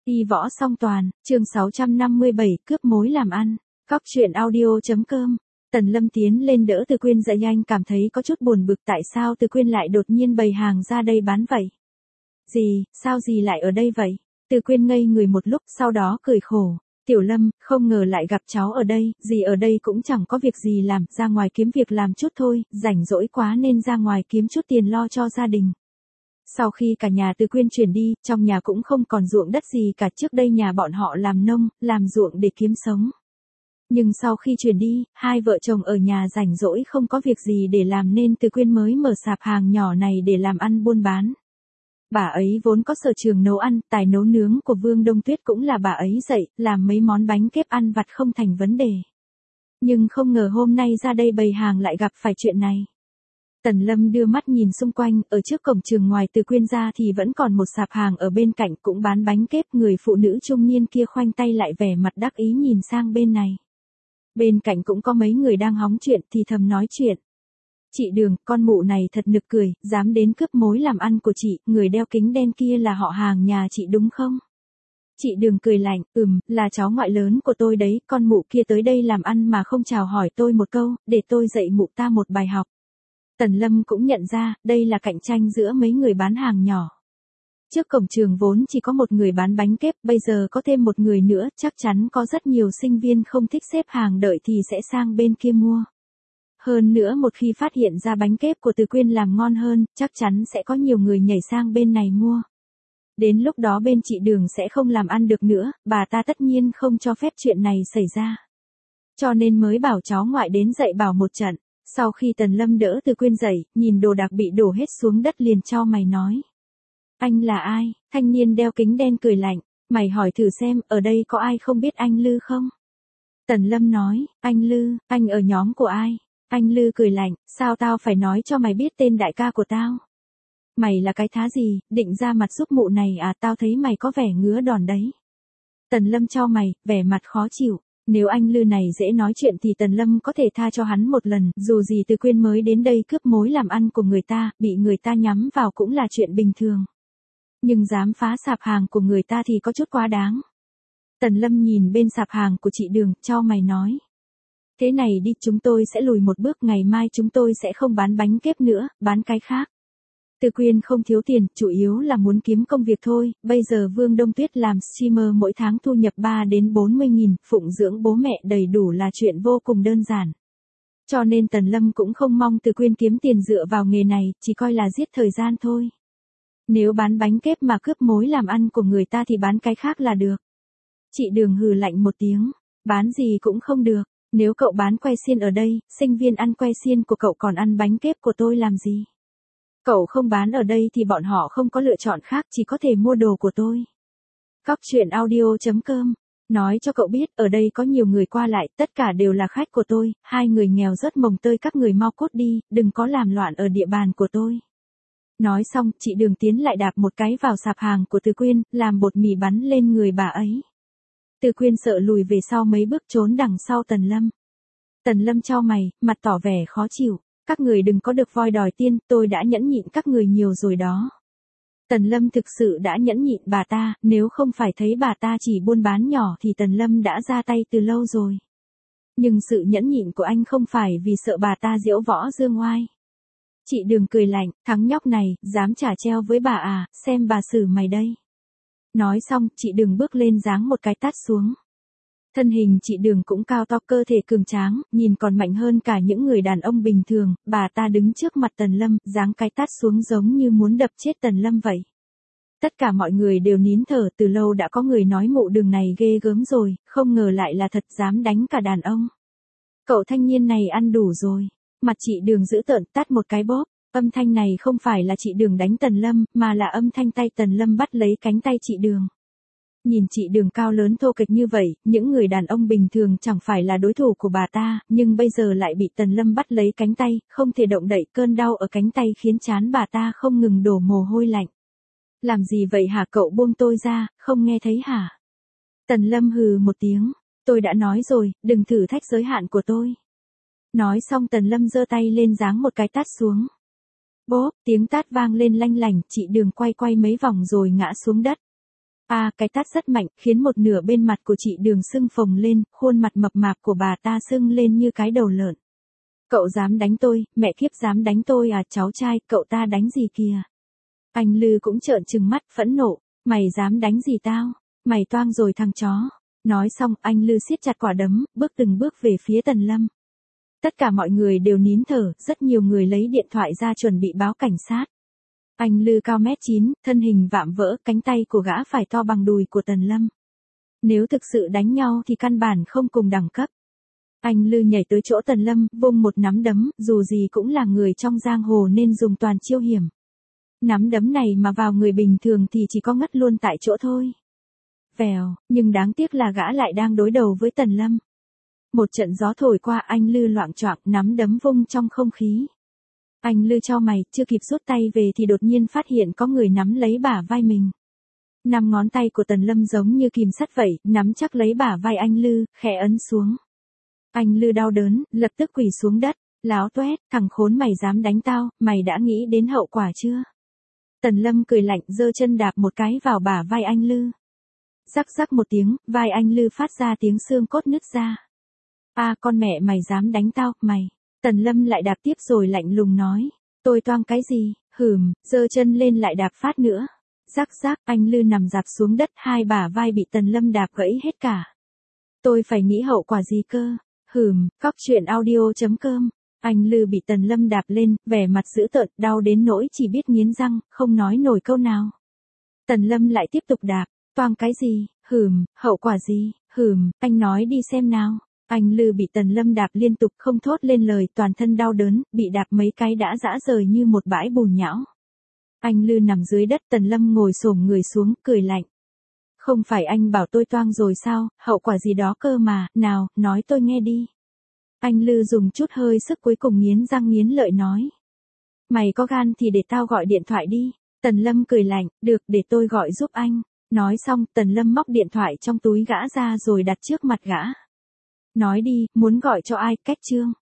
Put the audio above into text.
Y võ song toàn, chương 657, cướp mối làm ăn. Góc truyện audio.com. Tần Lâm tiến lên đỡ Từ Quyên dậy, anh cảm thấy có chút buồn bực, tại sao Từ Quyên lại đột nhiên bày hàng ra đây bán vậy? Sao gì lại ở đây vậy? Từ Quyên ngây người một lúc, sau đó cười khổ. Tiểu Lâm, không ngờ lại gặp cháu ở đây, dì ở đây cũng chẳng có việc gì làm, ra ngoài kiếm việc làm chút thôi, rảnh rỗi quá nên ra ngoài kiếm chút tiền lo cho gia đình. Sau khi cả nhà Từ Quyên chuyển đi, trong nhà cũng không còn ruộng đất gì cả, trước đây nhà bọn họ làm nông, làm ruộng để kiếm sống. Nhưng sau khi chuyển đi, hai vợ chồng ở nhà rảnh rỗi không có việc gì để làm nên Từ Quyên mới mở sạp hàng nhỏ này để làm ăn buôn bán. Bà ấy vốn có sở trường nấu ăn, tài nấu nướng của Vương Đông Tuyết cũng là bà ấy dạy, làm mấy món bánh kép ăn vặt không thành vấn đề. Nhưng không ngờ hôm nay ra đây bày hàng lại gặp phải chuyện này. Tần Lâm đưa mắt nhìn xung quanh, ở trước cổng trường ngoài Từ Quyên ra thì vẫn còn một sạp hàng ở bên cạnh cũng bán bánh kép, người phụ nữ trung niên kia khoanh tay lại vẻ mặt đắc ý nhìn sang bên này. Bên cạnh cũng có mấy người đang hóng chuyện thì thầm nói chuyện. Chị Đường, con mụ này thật nực cười, dám đến cướp mối làm ăn của chị, người đeo kính đen kia là họ hàng nhà chị đúng không? Chị Đường cười lạnh, là cháu ngoại lớn của tôi đấy, con mụ kia tới đây làm ăn mà không chào hỏi tôi một câu, để tôi dạy mụ ta một bài học. Tần Lâm cũng nhận ra, đây là cạnh tranh giữa mấy người bán hàng nhỏ. Trước cổng trường vốn chỉ có một người bán bánh kép, bây giờ có thêm một người nữa, chắc chắn có rất nhiều sinh viên không thích xếp hàng đợi thì sẽ sang bên kia mua. Hơn nữa một khi phát hiện ra bánh kép của Từ Quyên làm ngon hơn, chắc chắn sẽ có nhiều người nhảy sang bên này mua. Đến lúc đó bên chị Đường sẽ không làm ăn được nữa, bà ta tất nhiên không cho phép chuyện này xảy ra. Cho nên mới bảo cháu ngoại đến dạy bảo một trận. Sau khi Tần Lâm đỡ Từ Quyên dậy, nhìn đồ đạc bị đổ hết xuống đất liền chau mày nói. Anh là ai? Thanh niên đeo kính đen cười lạnh. Mày hỏi thử xem, ở đây có ai không biết anh Lư không? Tần Lâm nói, anh Lư, anh ở nhóm của ai? Anh Lư cười lạnh, sao tao phải nói cho mày biết tên đại ca của tao? Mày là cái thá gì, định ra mặt giúp mụ này à, tao thấy mày có vẻ ngứa đòn đấy. Tần Lâm chau mày, vẻ mặt khó chịu. Nếu anh Lư này dễ nói chuyện thì Tần Lâm có thể tha cho hắn một lần, dù gì Từ Quyên mới đến đây cướp mối làm ăn của người ta, bị người ta nhắm vào cũng là chuyện bình thường. Nhưng dám phá sạp hàng của người ta thì có chút quá đáng. Tần Lâm nhìn bên sạp hàng của chị Đường, chau mày nói. Thế này đi, chúng tôi sẽ lùi một bước, ngày mai chúng tôi sẽ không bán bánh kép nữa, bán cái khác. Từ Quyên không thiếu tiền, chủ yếu là muốn kiếm công việc thôi, bây giờ Vương Đông Tuyết làm streamer mỗi tháng thu nhập 3 đến 40 nghìn, phụng dưỡng bố mẹ đầy đủ là chuyện vô cùng đơn giản. Cho nên Tần Lâm cũng không mong Từ Quyên kiếm tiền dựa vào nghề này, chỉ coi là giết thời gian thôi. Nếu bán bánh kép mà cướp mối làm ăn của người ta thì bán cái khác là được. Chị Đường hừ lạnh một tiếng, bán gì cũng không được, nếu cậu bán que xiên ở đây, sinh viên ăn que xiên của cậu còn ăn bánh kép của tôi làm gì? Cậu không bán ở đây thì bọn họ không có lựa chọn khác, chỉ có thể mua đồ của tôi. Góc truyện audio.com. Nói cho cậu biết, ở đây có nhiều người qua lại, tất cả đều là khách của tôi, hai người nghèo rất mồng tơi, các người mau cút đi, đừng có làm loạn ở địa bàn của tôi. Nói xong, chị Đường tiến lại đạp một cái vào sạp hàng của Từ Quyên, làm bột mì bắn lên người bà ấy. Từ Quyên sợ lùi về sau mấy bước trốn đằng sau Tần Lâm. Tần Lâm chau mày, mặt tỏ vẻ khó chịu. Các người đừng có được voi đòi tiên, tôi đã nhẫn nhịn các người nhiều rồi đó. Tần Lâm thực sự đã nhẫn nhịn bà ta, nếu không phải thấy bà ta chỉ buôn bán nhỏ thì Tần Lâm đã ra tay từ lâu rồi. Nhưng sự nhẫn nhịn của anh không phải vì sợ bà ta diễu võ dương oai. Chị Đường cười lạnh, thằng nhóc này, dám trả treo với bà à, xem bà xử mày đây. Nói xong, chị Đường bước lên giáng một cái tát xuống. Thân hình chị Đường cũng cao to, cơ thể cường tráng, nhìn còn mạnh hơn cả những người đàn ông bình thường, bà ta đứng trước mặt Tần Lâm, giáng cái tát xuống giống như muốn đập chết Tần Lâm vậy. Tất cả mọi người đều nín thở, từ lâu đã có người nói mụ Đường này ghê gớm rồi, không ngờ lại là thật, dám đánh cả đàn ông. Cậu thanh niên này ăn đủ rồi. Mặt chị Đường dữ tợn, tát một cái bóp. Âm thanh này không phải là chị Đường đánh Tần Lâm, mà là âm thanh tay Tần Lâm bắt lấy cánh tay chị Đường. Nhìn chị Đường cao lớn thô kệch như vậy, những người đàn ông bình thường chẳng phải là đối thủ của bà ta, nhưng bây giờ lại bị Tần Lâm bắt lấy cánh tay, không thể động đậy, cơn đau ở cánh tay khiến trán bà ta không ngừng đổ mồ hôi lạnh. Làm gì vậy hả, cậu buông tôi ra, không nghe thấy hả? Tần Lâm hừ một tiếng, tôi đã nói rồi, đừng thử thách giới hạn của tôi. Nói xong Tần Lâm giơ tay lên giáng một cái tát xuống. Bốp, tiếng tát vang lên lanh lảnh, chị Đường quay mấy vòng rồi ngã xuống đất. Cái tát rất mạnh, khiến một nửa bên mặt của chị Đường sưng phồng lên, khuôn mặt mập mạp của bà ta sưng lên như cái đầu lợn. Cậu dám đánh tôi, mẹ kiếp dám đánh tôi à, cháu trai, cậu ta đánh gì kìa. Anh Lư cũng trợn trừng mắt phẫn nộ, mày dám đánh gì tao, mày toang rồi thằng chó. Nói xong anh Lư siết chặt quả đấm, bước từng bước về phía Tần Lâm. Tất cả mọi người đều nín thở, rất nhiều người lấy điện thoại ra chuẩn bị báo cảnh sát. Anh Lư cao mét 9, thân hình vạm vỡ, cánh tay của gã phải to bằng đùi của Tần Lâm. Nếu thực sự đánh nhau thì căn bản không cùng đẳng cấp. Anh Lư nhảy tới chỗ Tần Lâm, vung một nắm đấm, dù gì cũng là người trong giang hồ nên dùng toàn chiêu hiểm. Nắm đấm này mà vào người bình thường thì chỉ có ngất luôn tại chỗ thôi. Vèo, nhưng đáng tiếc là gã lại đang đối đầu với Tần Lâm. Một trận gió thổi qua, anh Lư loạng choạng, nắm đấm vung trong không khí. Anh Lư chau mày, chưa kịp rút tay về thì đột nhiên phát hiện có người nắm lấy bả vai mình. 5 ngón tay của Tần Lâm giống như kìm sắt vậy, nắm chắc lấy bả vai anh Lư, khẽ ấn xuống. Anh Lư đau đớn, lập tức quỳ xuống đất, láo toét, thằng khốn mày dám đánh tao, mày đã nghĩ đến hậu quả chưa? Tần Lâm cười lạnh, giơ chân đạp một cái vào bả vai anh Lư. Rắc rắc một tiếng, vai anh Lư phát ra tiếng xương cốt nứt ra. Con mẹ mày dám đánh tao, mày. Tần Lâm lại đạp tiếp rồi lạnh lùng nói. Tôi toang cái gì, giơ chân lên lại đạp phát nữa. Rắc rắc, anh Lư nằm dạp xuống đất, hai bả vai bị Tần Lâm đạp gãy hết cả. Tôi phải nghĩ hậu quả gì cơ? Cóc truyện audio.com. Anh Lư bị Tần Lâm đạp lên, vẻ mặt dữ tợn, đau đến nỗi chỉ biết nghiến răng, không nói nổi câu nào. Tần Lâm lại tiếp tục đạp, toang cái gì, hậu quả gì, anh nói đi xem nào. Anh Lư bị Tần Lâm đạp liên tục không thốt lên lời, toàn thân đau đớn, bị đạp mấy cái đã rã rời như một bãi bùn nhão. Anh Lư nằm dưới đất, Tần Lâm ngồi xổm người xuống, cười lạnh. Không phải anh bảo tôi toang rồi sao, hậu quả gì đó cơ mà, nào, nói tôi nghe đi. Anh Lư dùng chút hơi sức cuối cùng nghiến răng nghiến lợi nói. Mày có gan thì để tao gọi điện thoại đi. Tần Lâm cười lạnh, được, để tôi gọi giúp anh. Nói xong, Tần Lâm móc điện thoại trong túi gã ra rồi đặt trước mặt gã. Nói đi, muốn gọi cho ai, cách Trương.